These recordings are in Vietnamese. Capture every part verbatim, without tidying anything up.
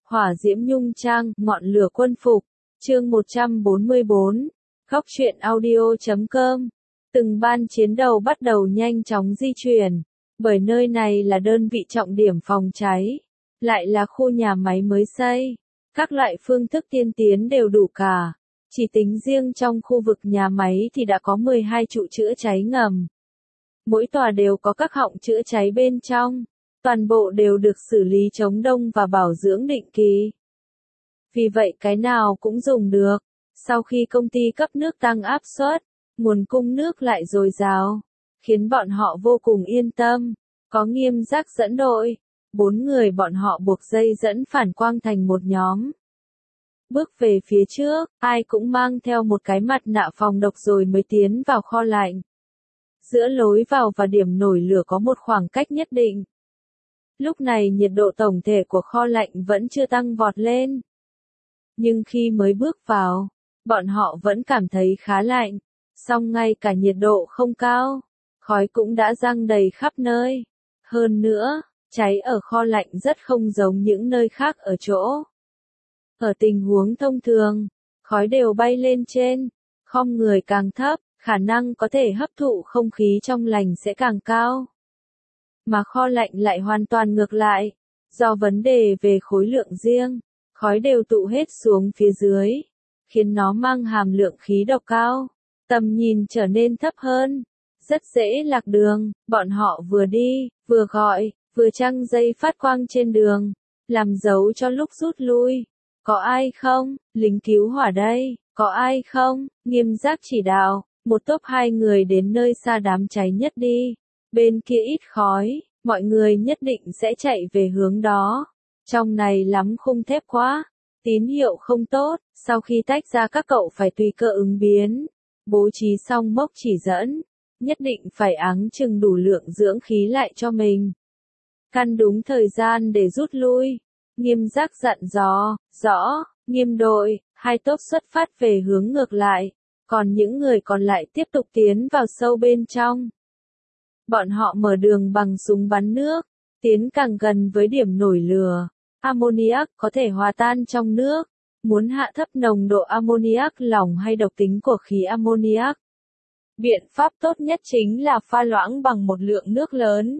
Hỏa diễm nhung trang, ngọn lửa quân phục. Chương một trăm bốn mươi bốn. Góc truyện audio chấm com. Từng ban chiến đấu bắt đầu nhanh chóng di chuyển, bởi nơi này là đơn vị trọng điểm phòng cháy, lại là khu nhà máy mới xây. Các loại phương thức tiên tiến đều đủ cả. Chỉ tính riêng trong khu vực nhà máy thì đã có mười hai trụ chữa cháy ngầm. Mỗi tòa đều có các họng chữa cháy bên trong. Toàn bộ đều được xử lý chống đông và bảo dưỡng định kỳ. Vì vậy cái nào cũng dùng được. Sau khi công ty cấp nước tăng áp suất, nguồn cung nước lại dồi dào, khiến bọn họ vô cùng yên tâm. Có Nghiêm Giác dẫn đội, bốn người bọn họ buộc dây dẫn phản quang thành một nhóm. Bước về phía trước, ai cũng mang theo một cái mặt nạ phòng độc rồi mới tiến vào kho lạnh. Giữa lối vào và điểm nổi lửa có một khoảng cách nhất định. Lúc này nhiệt độ tổng thể của kho lạnh vẫn chưa tăng vọt lên. Nhưng khi mới bước vào, bọn họ vẫn cảm thấy khá lạnh. Song ngay cả nhiệt độ không cao, khói cũng đã giăng đầy khắp nơi. Hơn nữa, cháy ở kho lạnh rất không giống những nơi khác ở chỗ. Ở tình huống thông thường, khói đều bay lên trên, khom người càng thấp, khả năng có thể hấp thụ không khí trong lành sẽ càng cao. Mà kho lạnh lại hoàn toàn ngược lại, do vấn đề về khối lượng riêng, khói đều tụ hết xuống phía dưới, khiến nó mang hàm lượng khí độc cao, tầm nhìn trở nên thấp hơn, rất dễ lạc đường. Bọn họ vừa đi, vừa gọi, vừa trăng dây phát quang trên đường, làm dấu cho lúc rút lui. Có ai không? Lính cứu hỏa đây, có ai không? Nghiêm Giác chỉ đạo, một tốp hai người đến nơi xa đám cháy nhất đi. Bên kia ít khói, mọi người nhất định sẽ chạy về hướng đó. Trong này lắm khung thép quá, tín hiệu không tốt, sau khi tách ra các cậu phải tùy cơ ứng biến. Bố trí xong mốc chỉ dẫn, nhất định phải áng chừng đủ lượng dưỡng khí lại cho mình. Căn đúng thời gian để rút lui. Nghiêm Giác dặn dò, rõ, Nghiêm đội, hai tốp xuất phát về hướng ngược lại, còn những người còn lại tiếp tục tiến vào sâu bên trong. Bọn họ mở đường bằng súng bắn nước, tiến càng gần với điểm nổi lửa. Ammoniac có thể hòa tan trong nước. Muốn hạ thấp nồng độ ammoniac lỏng hay độc tính của khí ammoniac, biện pháp tốt nhất chính là pha loãng bằng một lượng nước lớn.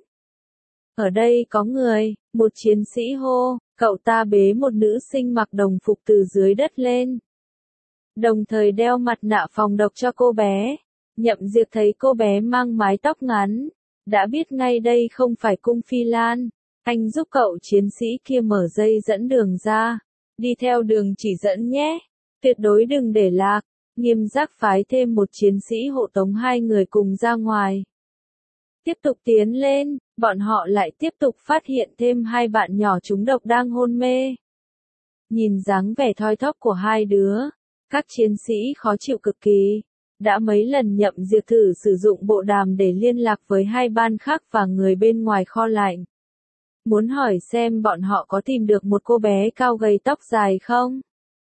Ở đây có người, một chiến sĩ hô, cậu ta bế một nữ sinh mặc đồng phục từ dưới đất lên, đồng thời đeo mặt nạ phòng độc cho cô bé. Nhậm Diệp thấy cô bé mang mái tóc ngắn, đã biết ngay đây không phải cung Phi Lan. Anh giúp cậu chiến sĩ kia mở dây dẫn đường ra, đi theo đường chỉ dẫn nhé, tuyệt đối đừng để lạc. Nghiêm Giác phái thêm một chiến sĩ hộ tống hai người cùng ra ngoài. Tiếp tục tiến lên, bọn họ lại tiếp tục phát hiện thêm hai bạn nhỏ trúng độc đang hôn mê. Nhìn dáng vẻ thoi thóp của hai đứa, các chiến sĩ khó chịu cực kỳ. Đã mấy lần Nhậm Diệp thử sử dụng bộ đàm để liên lạc với hai ban khác và người bên ngoài kho lạnh. Muốn hỏi xem bọn họ có tìm được một cô bé cao gầy tóc dài không?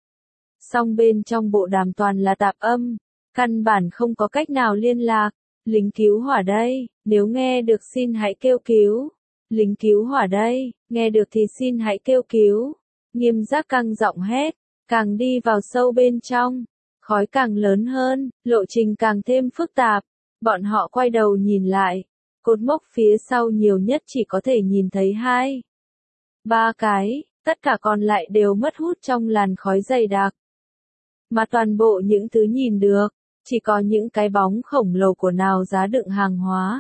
Song bên trong bộ đàm toàn là tạp âm, căn bản không có cách nào liên lạc. Lính cứu hỏa đây, nếu nghe được xin hãy kêu cứu. Lính cứu hỏa đây, nghe được thì xin hãy kêu cứu. Nghiêm Giác căng giọng hét, càng đi vào sâu bên trong, khói càng lớn hơn, lộ trình càng thêm phức tạp. Bọn họ quay đầu nhìn lại, cột mốc phía sau nhiều nhất chỉ có thể nhìn thấy hai, ba cái, tất cả còn lại đều mất hút trong làn khói dày đặc. Mà toàn bộ những thứ nhìn được, chỉ có những cái bóng khổng lồ của nào giá đựng hàng hóa,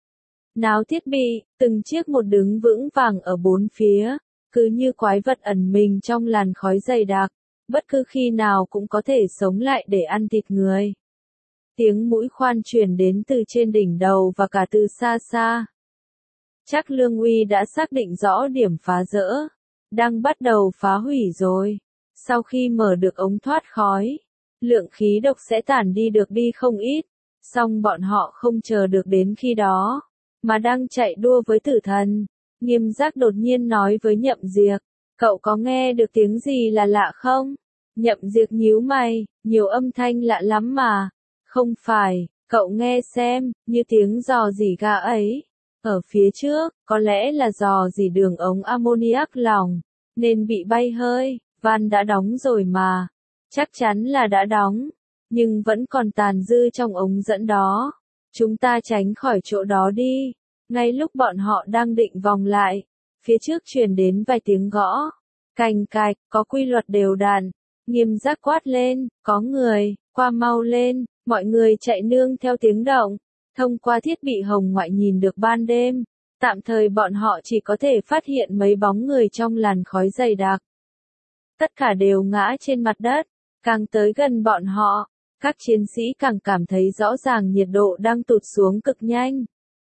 nào thiết bị, từng chiếc một đứng vững vàng ở bốn phía, cứ như quái vật ẩn mình trong làn khói dày đặc, bất cứ khi nào cũng có thể sống lại để ăn thịt người. Tiếng mũi khoan truyền đến từ trên đỉnh đầu và cả từ xa xa. Chắc Lương Uy đã xác định rõ điểm phá rỡ, đang bắt đầu phá hủy rồi. Sau khi mở được ống thoát khói, lượng khí độc sẽ tản đi được đi không ít. Song bọn họ không chờ được đến khi đó, mà đang chạy đua với tử thần. Nghiêm Giác đột nhiên nói với Nhậm Diệp, cậu có nghe được tiếng gì là lạ không? Nhậm Diệp nhíu mày, nhiều âm thanh lạ lắm mà. Không phải, cậu nghe xem, như tiếng rò rỉ ga ấy. Ở phía trước, có lẽ là rò rỉ đường ống ammoniac lỏng. nên bị bay hơi, van đã đóng rồi mà. Chắc chắn là đã đóng, nhưng vẫn còn tàn dư trong ống dẫn đó. Chúng ta tránh khỏi chỗ đó đi. Ngay lúc bọn họ đang định vòng lại, phía trước truyền đến vài tiếng gõ. Cành cạch, có quy luật đều đặn. Nghiêm giác quát lên, có người, qua mau lên, mọi người chạy nương theo tiếng động. Thông qua thiết bị hồng ngoại nhìn được ban đêm, tạm thời bọn họ chỉ có thể phát hiện mấy bóng người trong làn khói dày đặc. Tất cả đều ngã trên mặt đất, càng tới gần bọn họ, các chiến sĩ càng cảm thấy rõ ràng nhiệt độ đang tụt xuống cực nhanh.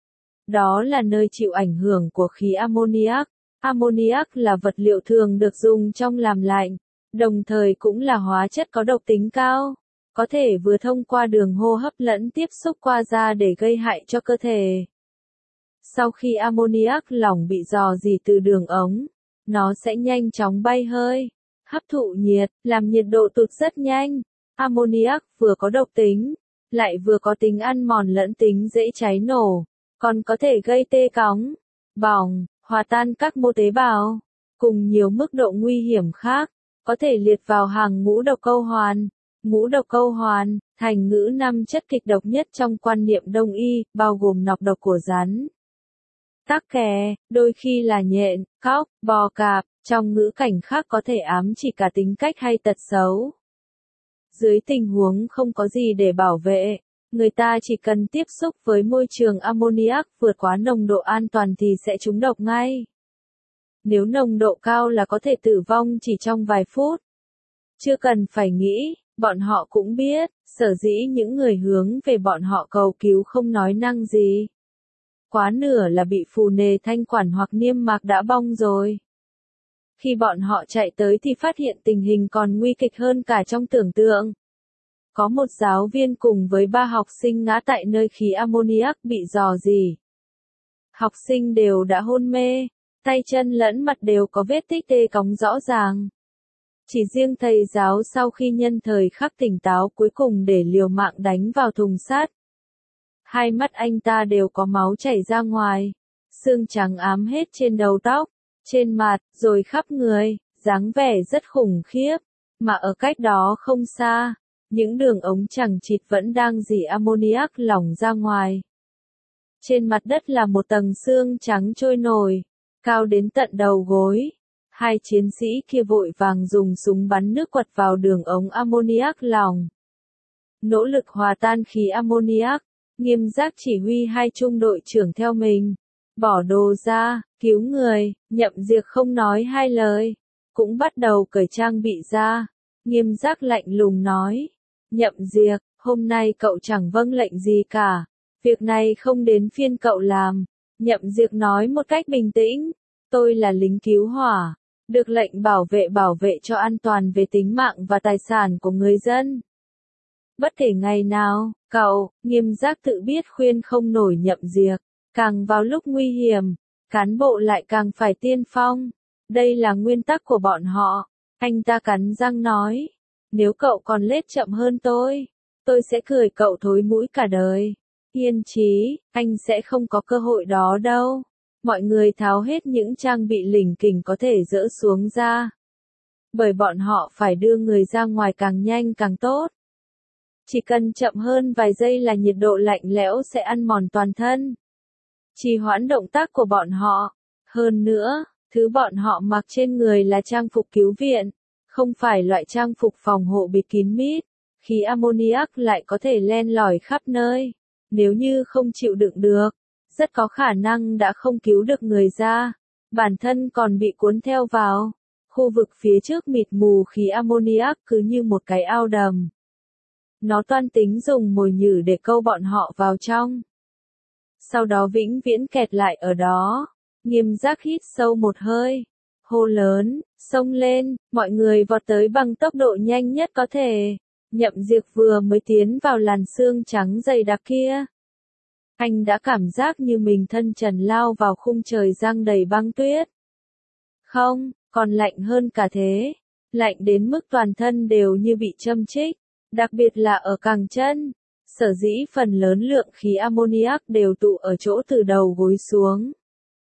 Đó là nơi chịu ảnh hưởng của khí ammoniac. Ammoniac là vật liệu thường được dùng trong làm lạnh, đồng thời cũng là hóa chất có độc tính cao, có thể vừa thông qua đường hô hấp lẫn tiếp xúc qua da để gây hại cho cơ thể. Sau khi ammoniac lỏng bị rò rỉ từ đường ống, nó sẽ nhanh chóng bay hơi, hấp thụ nhiệt, làm nhiệt độ tụt rất nhanh. Ammoniac vừa có độc tính, lại vừa có tính ăn mòn lẫn tính dễ cháy nổ, còn có thể gây tê cóng, bỏng, hòa tan các mô tế bào, cùng nhiều mức độ nguy hiểm khác, có thể liệt vào hàng ngũ độc câu hoàn. Ngũ độc câu hoàn, thành ngữ năm chất kịch độc nhất trong quan niệm Đông y, bao gồm nọc độc của rắn, tắc kè, đôi khi là nhện, cóc, bò cạp, trong ngữ cảnh khác có thể ám chỉ cả tính cách hay tật xấu. Dưới tình huống không có gì để bảo vệ, người ta chỉ cần tiếp xúc với môi trường ammoniac vượt quá nồng độ an toàn thì sẽ trúng độc ngay. Nếu nồng độ cao là có thể tử vong chỉ trong vài phút. Chưa cần phải nghĩ, bọn họ cũng biết, sở dĩ những người hướng về bọn họ cầu cứu không nói năng gì. Quá nửa là bị phù nề thanh quản hoặc niêm mạc đã bong rồi. Khi bọn họ chạy tới thì phát hiện tình hình còn nguy kịch hơn cả trong tưởng tượng. Có một giáo viên cùng với ba học sinh ngã tại nơi khí ammoniac bị rò rỉ. Học sinh đều đã hôn mê, tay chân lẫn mặt đều có vết tích tê cóng rõ ràng. Chỉ riêng thầy giáo sau khi nhân thời khắc tỉnh táo cuối cùng để liều mạng đánh vào thùng sắt. Hai mắt anh ta đều có máu chảy ra ngoài, xương trắng ám hết trên đầu tóc, trên mặt, rồi khắp người, dáng vẻ rất khủng khiếp. Mà ở cách đó không xa, những đường ống chằng chịt vẫn đang rỉ ammoniac lỏng ra ngoài. Trên mặt đất là một tầng xương trắng trôi nổi, cao đến tận đầu gối. Hai chiến sĩ kia vội vàng dùng súng bắn nước quật vào đường ống ammoniac lỏng. Nỗ lực hòa tan khí ammoniac, Nghiêm giác chỉ huy hai trung đội trưởng theo mình. Bỏ đồ ra, cứu người, Nhậm Diệc không nói hai lời. Cũng bắt đầu cởi trang bị ra. Nghiêm giác lạnh lùng nói. Nhậm Diệc, hôm nay cậu chẳng vâng lệnh gì cả. Việc này không đến phiên cậu làm. Nhậm Diệc nói một cách bình tĩnh. Tôi là lính cứu hỏa. Được lệnh bảo vệ bảo vệ cho an toàn về tính mạng và tài sản của người dân. Bất kể ngày nào, cậu, Nghiêm giác tự biết khuyên không nổi Nhậm Diệc. Càng vào lúc nguy hiểm, cán bộ lại càng phải tiên phong. Đây là nguyên tắc của bọn họ. Anh ta cắn răng nói. Nếu cậu còn lết chậm hơn tôi, tôi sẽ cười cậu thối mũi cả đời. Yên chí, anh sẽ không có cơ hội đó đâu. Mọi người tháo hết những trang bị lỉnh kỉnh có thể dỡ xuống ra. Bởi bọn họ phải đưa người ra ngoài càng nhanh càng tốt. Chỉ cần chậm hơn vài giây là nhiệt độ lạnh lẽo sẽ ăn mòn toàn thân. Trì hoãn động tác của bọn họ. Hơn nữa, thứ bọn họ mặc trên người là trang phục cứu viện, không phải loại trang phục phòng hộ bịt kín mít. Khí ammoniac lại có thể len lỏi khắp nơi. Nếu như không chịu đựng được, rất có khả năng đã không cứu được người ra. Bản thân còn bị cuốn theo vào. Khu vực phía trước mịt mù khí ammoniac cứ như một cái ao đầm. Nó toan tính dùng mồi nhử để câu bọn họ vào trong. Sau đó vĩnh viễn kẹt lại ở đó. Nghiêm giác hít sâu một hơi. Hô lớn, xông lên, mọi người vọt tới bằng tốc độ nhanh nhất có thể. Nhậm Diệc vừa mới tiến vào làn xương trắng dày đặc kia. Anh đã cảm giác như mình thân trần lao vào khung trời giăng đầy băng tuyết. Không, còn lạnh hơn cả thế. Lạnh đến mức toàn thân đều như bị châm chích. Đặc biệt là ở cẳng chân. Sở dĩ phần lớn lượng khí ammoniac đều tụ ở chỗ từ đầu gối xuống.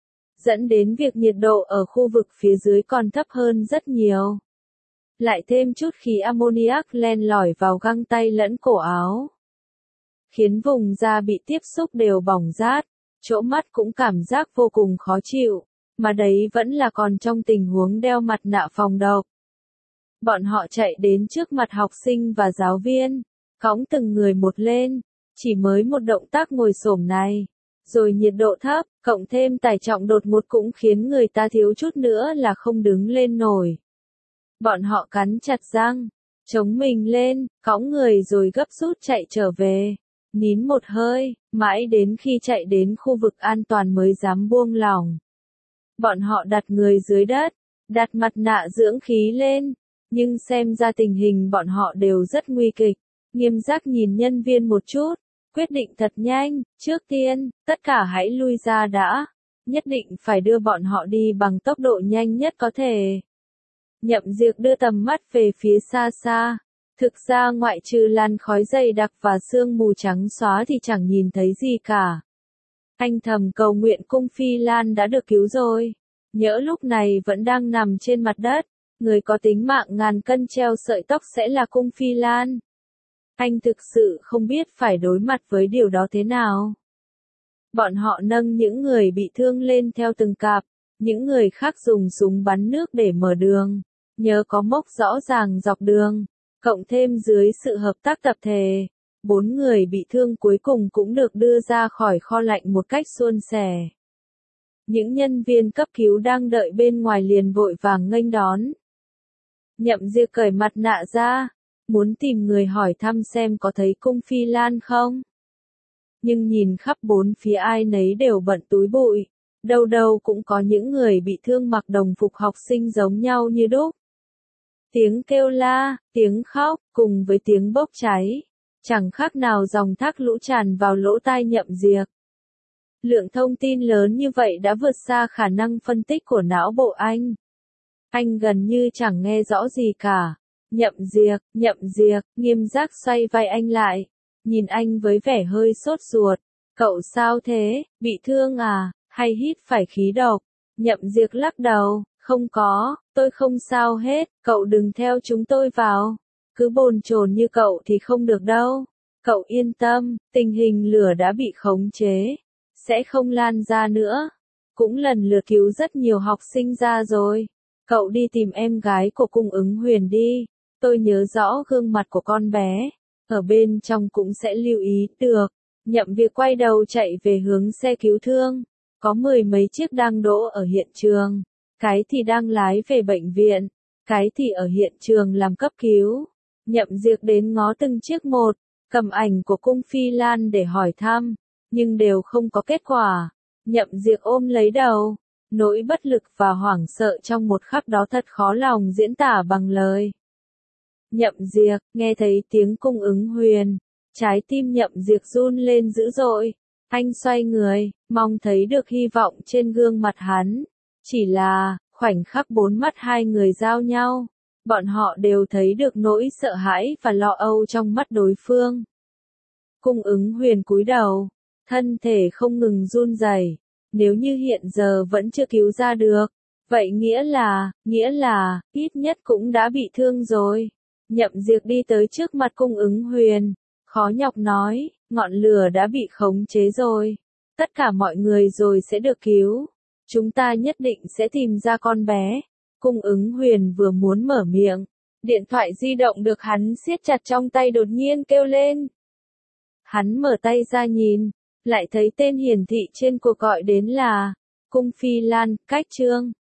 dẫn đến việc nhiệt độ ở khu vực phía dưới còn thấp hơn rất nhiều. Lại thêm chút khí ammoniac len lỏi vào găng tay lẫn cổ áo, khiến vùng da bị tiếp xúc đều bỏng rát, chỗ mắt cũng cảm giác vô cùng khó chịu, mà đấy vẫn là còn trong tình huống đeo mặt nạ phòng độc. Bọn họ chạy đến trước mặt học sinh và giáo viên, cõng từng người một lên, chỉ mới một động tác ngồi xổm này, rồi nhiệt độ thấp, cộng thêm tải trọng đột ngột cũng khiến người ta thiếu chút nữa là không đứng lên nổi. Bọn họ cắn chặt răng, chống mình lên, cõng người rồi gấp rút chạy trở về, nín một hơi, mãi đến khi chạy đến khu vực an toàn mới dám buông lỏng. Bọn họ đặt người dưới đất, đặt mặt nạ dưỡng khí lên, nhưng xem ra tình hình bọn họ đều rất nguy kịch. Nghiêm giác nhìn nhân viên một chút, quyết định thật nhanh, trước tiên, tất cả hãy lui ra đã, nhất định phải đưa bọn họ đi bằng tốc độ nhanh nhất có thể. Nhậm Diệc đưa tầm mắt về phía xa xa, thực ra ngoại trừ làn khói dày đặc và sương mù trắng xóa thì chẳng nhìn thấy gì cả. Anh thầm cầu nguyện Cung Phi Lan đã được cứu rồi, nhỡ lúc này vẫn đang nằm trên mặt đất, người có tính mạng ngàn cân treo sợi tóc sẽ là Cung Phi Lan. Anh thực sự không biết phải đối mặt với điều đó thế nào. Bọn họ nâng những người bị thương lên theo từng cặp, những người khác dùng súng bắn nước để mở đường, nhờ có mốc rõ ràng dọc đường, cộng thêm dưới sự hợp tác tập thể, bốn người bị thương cuối cùng cũng được đưa ra khỏi kho lạnh một cách suôn sẻ. Những nhân viên cấp cứu đang đợi bên ngoài liền vội vàng nghênh đón. Nhậm Diệc cởi mặt nạ ra, muốn tìm người hỏi thăm xem có thấy Cung Phi Lan không. Nhưng nhìn khắp bốn phía ai nấy đều bận túi bụi, đâu đâu cũng có những người bị thương mặc đồng phục học sinh giống nhau như đúc. Tiếng kêu la, tiếng khóc, cùng với tiếng bốc cháy, chẳng khác nào dòng thác lũ tràn vào lỗ tai Nhậm Diệc. Lượng thông tin lớn như vậy đã vượt xa khả năng phân tích của não bộ anh. Anh gần như chẳng nghe rõ gì cả. Nhậm Diệc, Nhậm Diệc, Nghiêm giác xoay vai anh lại, nhìn anh với vẻ hơi sốt ruột. Cậu sao thế, bị thương à, hay hít phải khí độc? Nhậm Diệc lắc đầu, không có, tôi không sao hết, cậu đừng theo chúng tôi vào. Cứ bồn chồn như cậu thì không được đâu. Cậu yên tâm, tình hình lửa đã bị khống chế, sẽ không lan ra nữa. Cũng lần lượt cứu rất nhiều học sinh ra rồi. Cậu đi tìm em gái của Cung Ứng Huyền đi. Tôi nhớ rõ gương mặt của con bé, ở bên trong cũng sẽ lưu ý được. Nhậm Việc quay đầu chạy về hướng xe cứu thương, có mười mấy chiếc đang đỗ ở hiện trường, cái thì đang lái về bệnh viện, cái thì ở hiện trường làm cấp cứu. Nhậm Diệc đến ngó từng chiếc một, cầm ảnh của Cung Phi Lan để hỏi thăm, nhưng đều không có kết quả. Nhậm Diệc ôm lấy đầu, nỗi bất lực và hoảng sợ trong một khắc đó thật khó lòng diễn tả bằng lời. Nhậm Diệc, nghe thấy tiếng Cung Ứng Huyền, trái tim Nhậm Diệc run lên dữ dội. Anh xoay người, mong thấy được hy vọng trên gương mặt hắn. Chỉ là, khoảnh khắc bốn mắt hai người giao nhau, bọn họ đều thấy được nỗi sợ hãi và lo âu trong mắt đối phương. Cung Ứng Huyền cúi đầu, thân thể không ngừng run rẩy. Nếu như hiện giờ vẫn chưa cứu ra được, vậy nghĩa là, nghĩa là, ít nhất cũng đã bị thương rồi. Nhậm Diệc đi tới trước mặt Cung Ứng Huyền, khó nhọc nói, ngọn lửa đã bị khống chế rồi. Tất cả mọi người rồi sẽ được cứu. Chúng ta nhất định sẽ tìm ra con bé. Cung Ứng Huyền vừa muốn mở miệng, điện thoại di động được hắn siết chặt trong tay đột nhiên kêu lên. Hắn mở tay ra nhìn, lại thấy tên hiển thị trên cuộc gọi đến là Cung Phi Lan, cách Trương.